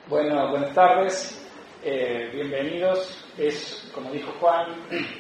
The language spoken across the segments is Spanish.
Bueno, buenas tardes, bienvenidos. Es, como dijo Juan,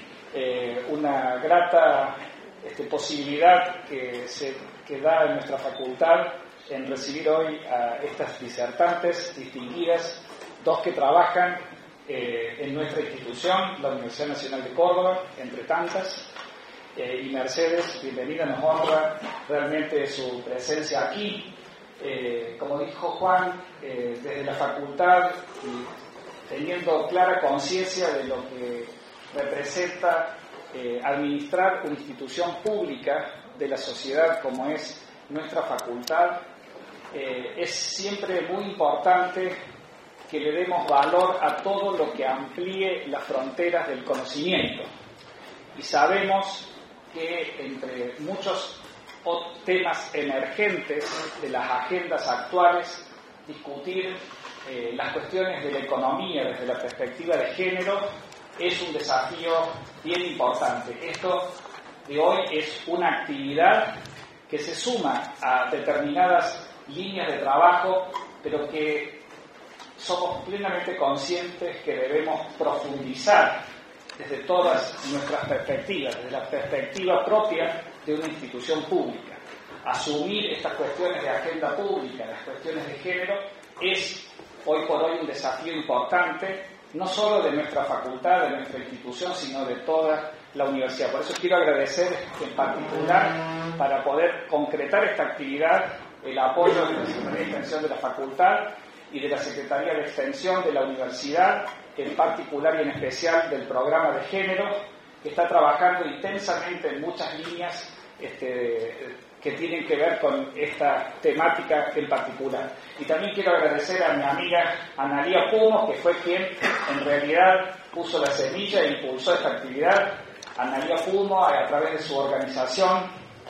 una grata posibilidad que da en nuestra facultad en recibir hoy a estas disertantes distinguidas, dos que trabajan en nuestra institución, la Universidad Nacional de Córdoba, entre tantas. Y Mercedes, bienvenida, nos honra realmente su presencia aquí. Como dijo Juan, desde la facultad, teniendo clara conciencia de lo que representa administrar una institución pública de la sociedad como es nuestra facultad, es siempre muy importante que le demos valor a todo lo que amplíe las fronteras del conocimiento. Y sabemos que entre muchos temas emergentes de las agendas actuales, discutir las cuestiones de la economía desde la perspectiva de género es un desafío bien importante. Esto de hoy es una actividad que se suma a determinadas líneas de trabajo, pero que somos plenamente conscientes que debemos profundizar desde todas nuestras perspectivas, desde la perspectiva propia de una institución pública. Asumir estas cuestiones de agenda pública, las cuestiones de género, es hoy por hoy un desafío importante, no solo de nuestra facultad, de nuestra institución, sino de toda la universidad. Por eso quiero agradecer en particular, para poder concretar esta actividad, el apoyo de la Secretaría de Extensión de la facultad y de la Secretaría de Extensión de la universidad, en particular y en especial del programa de género, que está trabajando intensamente en muchas líneas que tienen que ver con esta temática en particular. Y también quiero agradecer a mi amiga Analía Pumo, que fue quien en realidad puso la semilla e impulsó esta actividad. Analía Pumo, a través de su organización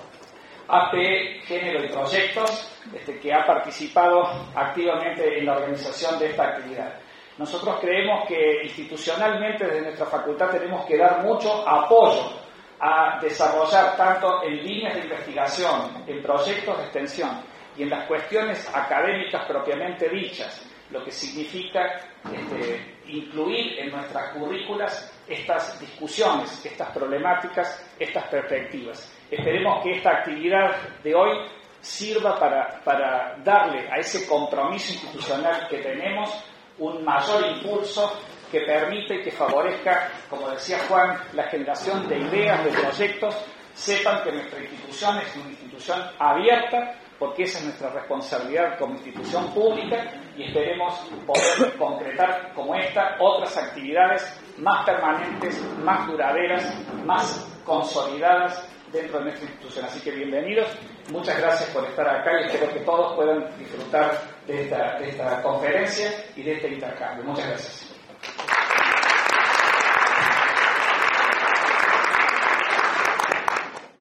AP Género y Proyectos, que ha participado activamente en la organización de esta actividad. Nosotros creemos que institucionalmente desde nuestra facultad tenemos que dar mucho apoyo a desarrollar tanto en líneas de investigación, en proyectos de extensión y en las cuestiones académicas propiamente dichas, lo que significa incluir en nuestras currículas estas discusiones, estas problemáticas, estas perspectivas. Esperemos que esta actividad de hoy sirva para darle a ese compromiso institucional que tenemos un mayor impulso que permite y que favorezca, como decía Juan, la generación de ideas, de proyectos. Sepan que nuestra institución es una institución abierta, porque esa es nuestra responsabilidad como institución pública, y esperemos poder concretar como esta otras actividades más permanentes, más duraderas, más consolidadas dentro de nuestra institución. Así que bienvenidos, muchas gracias por estar acá y espero que todos puedan disfrutar de esta conferencia y de este intercambio. Muchas gracias.